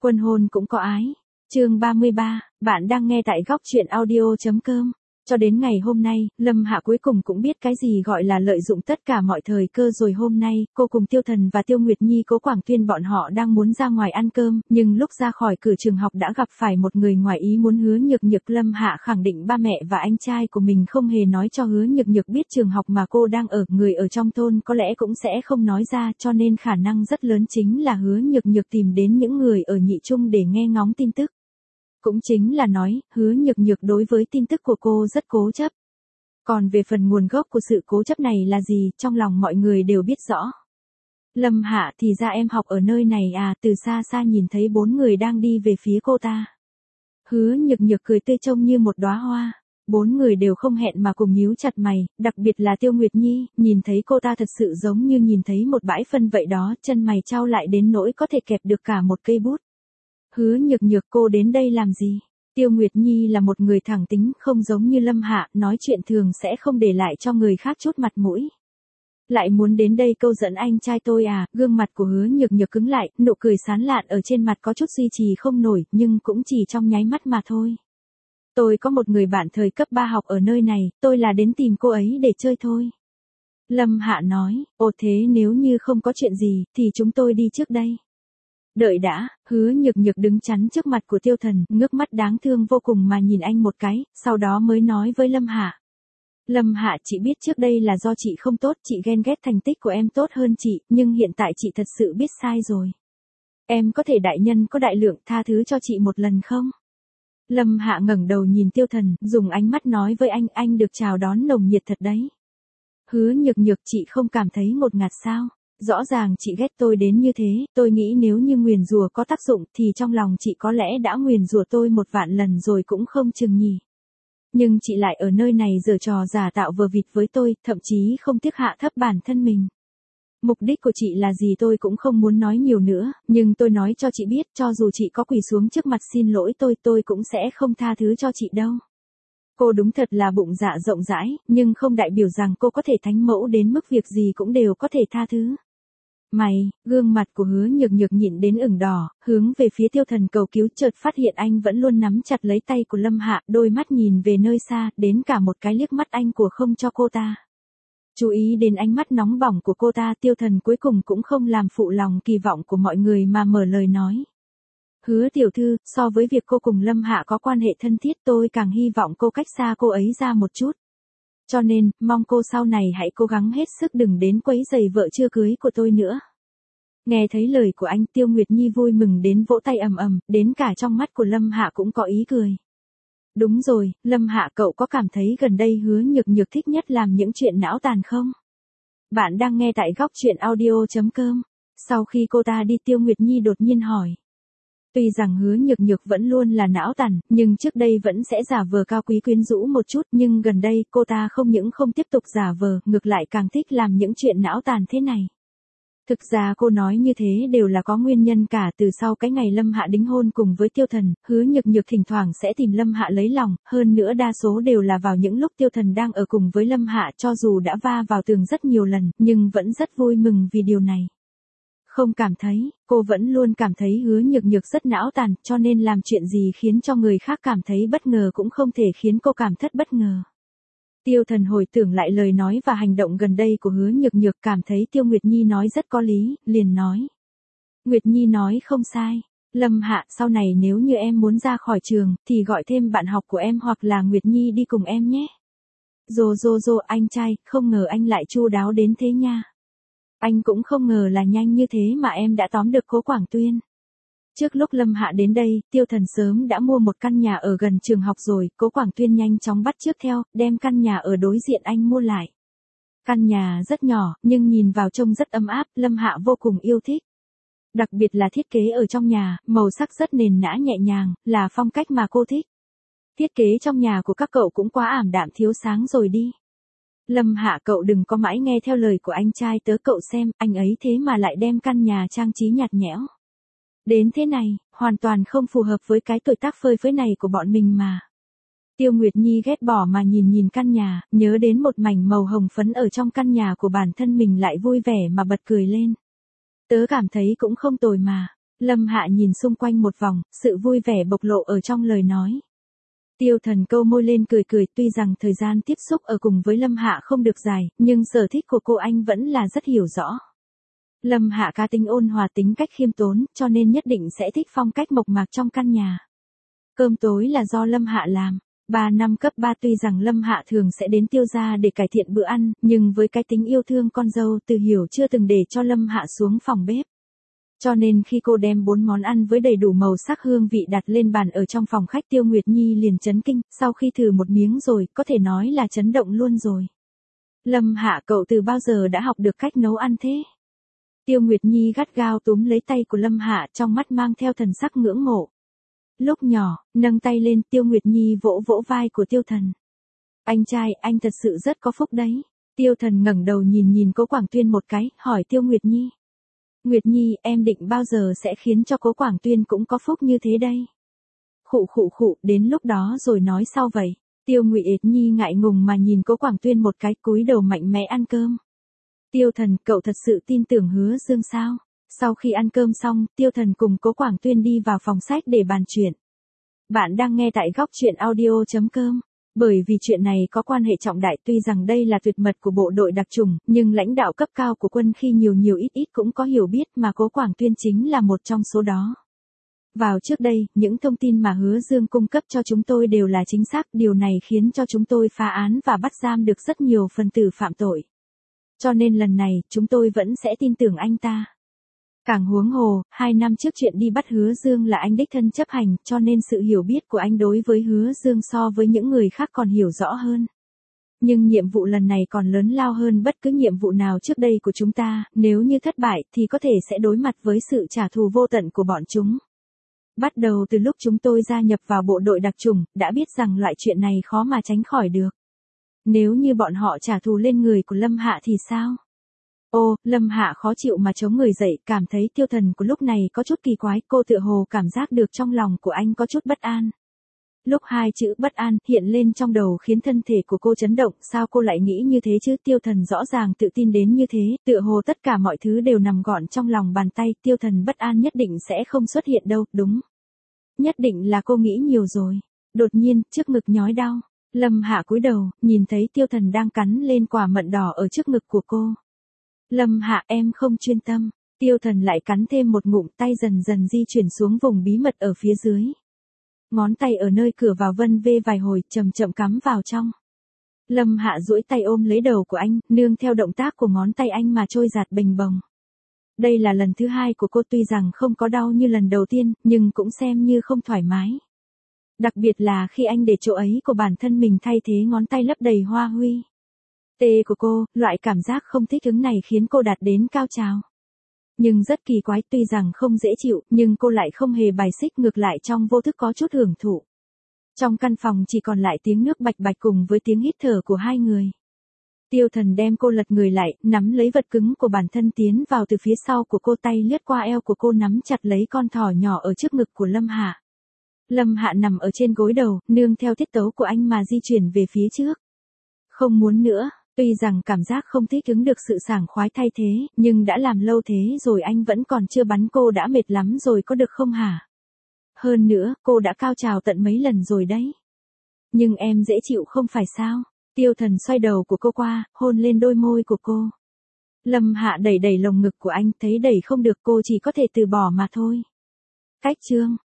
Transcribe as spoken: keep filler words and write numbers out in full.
Quân hôn cũng có ái. Chương ba mươi ba, bạn đang nghe tại góc truyện audio chấm com. Cho đến ngày hôm nay, Lâm Hạ cuối cùng cũng biết cái gì gọi là lợi dụng tất cả mọi thời cơ rồi. Hôm nay, cô cùng Tiêu Thần và Tiêu Nguyệt Nhi Cố Quảng Tuyên bọn họ đang muốn ra ngoài ăn cơm, nhưng lúc ra khỏi cửa trường học đã gặp phải một người ngoài ý muốn. Hứa Nhược Nhược. Lâm Hạ khẳng định ba mẹ và anh trai của mình không hề nói cho Hứa Nhược Nhược biết trường học mà cô đang ở, người ở trong thôn có lẽ cũng sẽ không nói ra, cho nên khả năng rất lớn chính là Hứa Nhược Nhược tìm đến những người ở nhị trung để nghe ngóng tin tức. Cũng chính là nói, Hứa Nhược Nhược đối với tin tức của cô rất cố chấp. Còn về phần nguồn gốc của sự cố chấp này là gì, trong lòng mọi người đều biết rõ. Lâm Hạ, thì ra em học ở nơi này à? Từ xa xa nhìn thấy bốn người đang đi về phía cô ta. Hứa Nhược Nhược cười tươi trông như một đóa hoa. Bốn người đều không hẹn mà cùng nhíu chặt mày, đặc biệt là Tiêu Nguyệt Nhi, nhìn thấy cô ta thật sự giống như nhìn thấy một bãi phân vậy đó, chân mày chau lại đến nỗi có thể kẹp được cả một cây bút. Hứa Nhược Nhược, cô đến đây làm gì? Tiêu Nguyệt Nhi là một người thẳng tính, không giống như Lâm Hạ, nói chuyện thường sẽ không để lại cho người khác chút mặt mũi. Lại muốn đến đây câu dẫn anh trai tôi à? Gương mặt của Hứa Nhược Nhược cứng lại, nụ cười sán lạn ở trên mặt có chút duy trì không nổi, nhưng cũng chỉ trong nháy mắt mà thôi. Tôi có một người bạn thời cấp ba học ở nơi này, tôi là đến tìm cô ấy để chơi thôi. Lâm Hạ nói, ồ thế nếu như không có chuyện gì, thì chúng tôi đi trước đây. Đợi đã. Hứa Nhược Nhược đứng chắn trước mặt của Tiêu Thần, ngước mắt đáng thương vô cùng mà nhìn anh một cái, sau đó mới nói với Lâm Hạ. Lâm Hạ, chị biết trước đây là do chị không tốt, chị ghen ghét thành tích của em tốt hơn chị, nhưng hiện tại chị thật sự biết sai rồi. Em có thể đại nhân có đại lượng, tha thứ cho chị một lần không? Lâm Hạ ngẩng đầu nhìn Tiêu Thần, dùng ánh mắt nói với anh, anh được chào đón nồng nhiệt thật đấy. Hứa Nhược Nhược, chị không cảm thấy ngột ngạt sao? Rõ ràng chị ghét tôi đến như thế, tôi nghĩ nếu như nguyền rủa có tác dụng thì trong lòng chị có lẽ đã nguyền rủa tôi một vạn lần rồi cũng không chừng nhỉ. Nhưng chị lại ở nơi này giở trò giả tạo vờ vịt với tôi, thậm chí không tiếc hạ thấp bản thân mình. Mục đích của chị là gì tôi cũng không muốn nói nhiều nữa, nhưng tôi nói cho chị biết, cho dù chị có quỳ xuống trước mặt xin lỗi tôi, tôi cũng sẽ không tha thứ cho chị đâu. Cô đúng thật là bụng dạ rộng rãi, nhưng không đại biểu rằng cô có thể thánh mẫu đến mức việc gì cũng đều có thể tha thứ. Mày, gương mặt của Hứa Nhược Nhược nhịn đến ửng đỏ, hướng về phía Tiêu Thần cầu cứu, chợt phát hiện anh vẫn luôn nắm chặt lấy tay của Lâm Hạ, đôi mắt nhìn về nơi xa, đến cả một cái liếc mắt anh của không cho cô ta. Chú ý đến ánh mắt nóng bỏng của cô ta, Tiêu Thần cuối cùng cũng không làm phụ lòng kỳ vọng của mọi người mà mở lời nói. Hứa tiểu thư, so với việc cô cùng Lâm Hạ có quan hệ thân thiết, tôi càng hy vọng cô cách xa cô ấy ra một chút. Cho nên, mong cô sau này hãy cố gắng hết sức đừng đến quấy rầy vợ chưa cưới của tôi nữa. Nghe thấy lời của anh, Tiêu Nguyệt Nhi vui mừng đến vỗ tay ầm ầm, đến cả trong mắt của Lâm Hạ cũng có ý cười. Đúng rồi, Lâm Hạ, cậu có cảm thấy gần đây Hứa Nhược Nhược thích nhất làm những chuyện não tàn không? Bạn đang nghe tại góc truyện audio chấm com. Sau khi cô ta đi, Tiêu Nguyệt Nhi đột nhiên hỏi. Tuy rằng Hứa Nhược Nhược vẫn luôn là não tàn, nhưng trước đây vẫn sẽ giả vờ cao quý quyến rũ một chút, nhưng gần đây cô ta không những không tiếp tục giả vờ, ngược lại càng thích làm những chuyện não tàn thế này. Thực ra cô nói như thế đều là có nguyên nhân cả, từ sau cái ngày Lâm Hạ đính hôn cùng với Tiêu Thần, Hứa Nhược Nhược thỉnh thoảng sẽ tìm Lâm Hạ lấy lòng, hơn nữa đa số đều là vào những lúc Tiêu Thần đang ở cùng với Lâm Hạ, cho dù đã va vào tường rất nhiều lần, nhưng vẫn rất vui mừng vì điều này. Không cảm thấy, cô vẫn luôn cảm thấy Hứa Nhược Nhược rất não tàn, cho nên làm chuyện gì khiến cho người khác cảm thấy bất ngờ cũng không thể khiến cô cảm thất bất ngờ. Tiêu Thần hồi tưởng lại lời nói và hành động gần đây của Hứa Nhược Nhược, cảm thấy Tiêu Nguyệt Nhi nói rất có lý, liền nói. Nguyệt Nhi nói không sai. Lâm Hạ, sau này nếu như em muốn ra khỏi trường, thì gọi thêm bạn học của em hoặc là Nguyệt Nhi đi cùng em nhé. Rồ rồ rồ, anh trai, không ngờ anh lại chu đáo đến thế nha. Anh cũng không ngờ là nhanh như thế mà em đã tóm được Cố Quảng Tuyên. Trước lúc Lâm Hạ đến đây, Tiêu Thần sớm đã mua một căn nhà ở gần trường học rồi, Cố Quảng Tuyên nhanh chóng bắt chước theo, đem căn nhà ở đối diện anh mua lại. Căn nhà rất nhỏ, nhưng nhìn vào trông rất ấm áp, Lâm Hạ vô cùng yêu thích. Đặc biệt là thiết kế ở trong nhà, màu sắc rất nền nã nhẹ nhàng, là phong cách mà cô thích. Thiết kế trong nhà của các cậu cũng quá ảm đạm thiếu sáng rồi đi. Lâm Hạ, cậu đừng có mãi nghe theo lời của anh trai tớ, cậu xem, anh ấy thế mà lại đem căn nhà trang trí nhạt nhẽo. Đến thế này, hoàn toàn không phù hợp với cái tuổi tác phơi phới này của bọn mình mà. Tiêu Nguyệt Nhi ghét bỏ mà nhìn nhìn căn nhà, nhớ đến một mảnh màu hồng phấn ở trong căn nhà của bản thân mình lại vui vẻ mà bật cười lên. Tớ cảm thấy cũng không tồi mà. Lâm Hạ nhìn xung quanh một vòng, sự vui vẻ bộc lộ ở trong lời nói. Tiêu Thần câu môi lên cười cười, tuy rằng thời gian tiếp xúc ở cùng với Lâm Hạ không được dài, nhưng sở thích của cô anh vẫn là rất hiểu rõ. Lâm Hạ cá tính ôn hòa, tính cách khiêm tốn, cho nên nhất định sẽ thích phong cách mộc mạc trong căn nhà. Cơm tối là do Lâm Hạ làm. Ba năm cấp ba tuy rằng Lâm Hạ thường sẽ đến Tiêu gia để cải thiện bữa ăn, nhưng với cái tính yêu thương con dâu, Từ Hiểu chưa từng để cho Lâm Hạ xuống phòng bếp. Cho nên khi cô đem bốn món ăn với đầy đủ màu sắc hương vị đặt lên bàn ở trong phòng khách, Tiêu Nguyệt Nhi liền chấn kinh, sau khi thử một miếng rồi, có thể nói là chấn động luôn rồi. Lâm Hạ, cậu từ bao giờ đã học được cách nấu ăn thế? Tiêu Nguyệt Nhi gắt gao túm lấy tay của Lâm Hạ, trong mắt mang theo thần sắc ngưỡng mộ. Lúc nhỏ, nâng tay lên, Tiêu Nguyệt Nhi vỗ vỗ vai của Tiêu Thần. Anh trai, anh thật sự rất có phúc đấy. Tiêu Thần ngẩng đầu nhìn nhìn Cố Quảng Tuyên một cái, hỏi Tiêu Nguyệt Nhi. Nguyệt Nhi, em định bao giờ sẽ khiến cho Cố Quảng Tuyên cũng có phúc như thế đây? Khụ khụ khụ, đến lúc đó rồi nói sau vậy. Tiêu Nguyệt Nhi ngại ngùng mà nhìn Cố Quảng Tuyên một cái, cúi đầu mạnh mẽ ăn cơm. Tiêu Thần, cậu thật sự tin tưởng Hứa Dương sao? Sau khi ăn cơm xong, Tiêu Thần cùng Cố Quảng Tuyên đi vào phòng sách để bàn chuyện. Bạn đang nghe tại góc chuyện audio chấm com. Bởi vì chuyện này có quan hệ trọng đại, tuy rằng đây là tuyệt mật của bộ đội đặc chủng, nhưng lãnh đạo cấp cao của quân khi nhiều nhiều ít ít cũng có hiểu biết, mà Cố Quảng Tuyên chính là một trong số đó. Vào trước đây, những thông tin mà Hứa Dương cung cấp cho chúng tôi đều là chính xác, điều này khiến cho chúng tôi phá án và bắt giam được rất nhiều phần tử phạm tội. Cho nên lần này, chúng tôi vẫn sẽ tin tưởng anh ta. Càng huống hồ, hai năm trước chuyện đi bắt Hứa Dương là anh đích thân chấp hành, cho nên sự hiểu biết của anh đối với Hứa Dương so với những người khác còn hiểu rõ hơn. Nhưng nhiệm vụ lần này còn lớn lao hơn bất cứ nhiệm vụ nào trước đây của chúng ta, nếu như thất bại thì có thể sẽ đối mặt với sự trả thù vô tận của bọn chúng. Bắt đầu từ lúc chúng tôi gia nhập vào bộ đội đặc chủng, đã biết rằng loại chuyện này khó mà tránh khỏi được. Nếu như bọn họ trả thù lên người của Lâm Hạ thì sao? Ô, Lâm Hạ khó chịu mà chống người dậy, cảm thấy Tiêu Thần của lúc này có chút kỳ quái, cô tựa hồ cảm giác được trong lòng của anh có chút bất an. Lúc hai chữ bất an hiện lên trong đầu khiến thân thể của cô chấn động, sao cô lại nghĩ như thế chứ? Tiêu Thần rõ ràng tự tin đến như thế, tựa hồ tất cả mọi thứ đều nằm gọn trong lòng bàn tay, Tiêu Thần bất an nhất định sẽ không xuất hiện đâu, đúng. Nhất định là cô nghĩ nhiều rồi. Đột nhiên, trước ngực nhói đau, Lâm Hạ cúi đầu, nhìn thấy Tiêu Thần đang cắn lên quả mận đỏ ở trước ngực của cô. Lâm Hạ, em không chuyên tâm. Tiêu Thần lại cắn thêm một ngụm, tay dần dần di chuyển xuống vùng bí mật ở phía dưới. Ngón tay ở nơi cửa vào vân vê vài hồi, chậm chậm cắm vào trong. Lâm Hạ duỗi tay ôm lấy đầu của anh, nương theo động tác của ngón tay anh mà trôi giạt bềnh bồng. Đây là lần thứ hai của cô, tuy rằng không có đau như lần đầu tiên, nhưng cũng xem như không thoải mái. Đặc biệt là khi anh để chỗ ấy của bản thân mình thay thế ngón tay lấp đầy hoa huy. Tê của cô, loại cảm giác không thích ứng này khiến cô đạt đến cao trào. Nhưng rất kỳ quái, tuy rằng không dễ chịu, nhưng cô lại không hề bài xích, ngược lại trong vô thức có chút hưởng thụ. Trong căn phòng chỉ còn lại tiếng nước bạch bạch cùng với tiếng hít thở của hai người. Tiêu Thần đem cô lật người lại, nắm lấy vật cứng của bản thân tiến vào từ phía sau của cô, tay lướt qua eo của cô nắm chặt lấy con thỏ nhỏ ở trước ngực của Lâm Hạ. Lâm Hạ nằm ở trên gối đầu, nương theo tiết tấu của anh mà di chuyển về phía trước. Không muốn nữa. Tuy rằng cảm giác không thích ứng được sự sảng khoái thay thế, nhưng đã làm lâu thế rồi anh vẫn còn chưa bắn, cô đã mệt lắm rồi có được không hả? Hơn nữa, cô đã cao trào tận mấy lần rồi đấy. Nhưng em dễ chịu không phải sao? Tiêu Thần xoay đầu của cô qua, hôn lên đôi môi của cô. Lâm Hạ đẩy đẩy lồng ngực của anh, thấy đẩy không được cô chỉ có thể từ bỏ mà thôi. Cách chương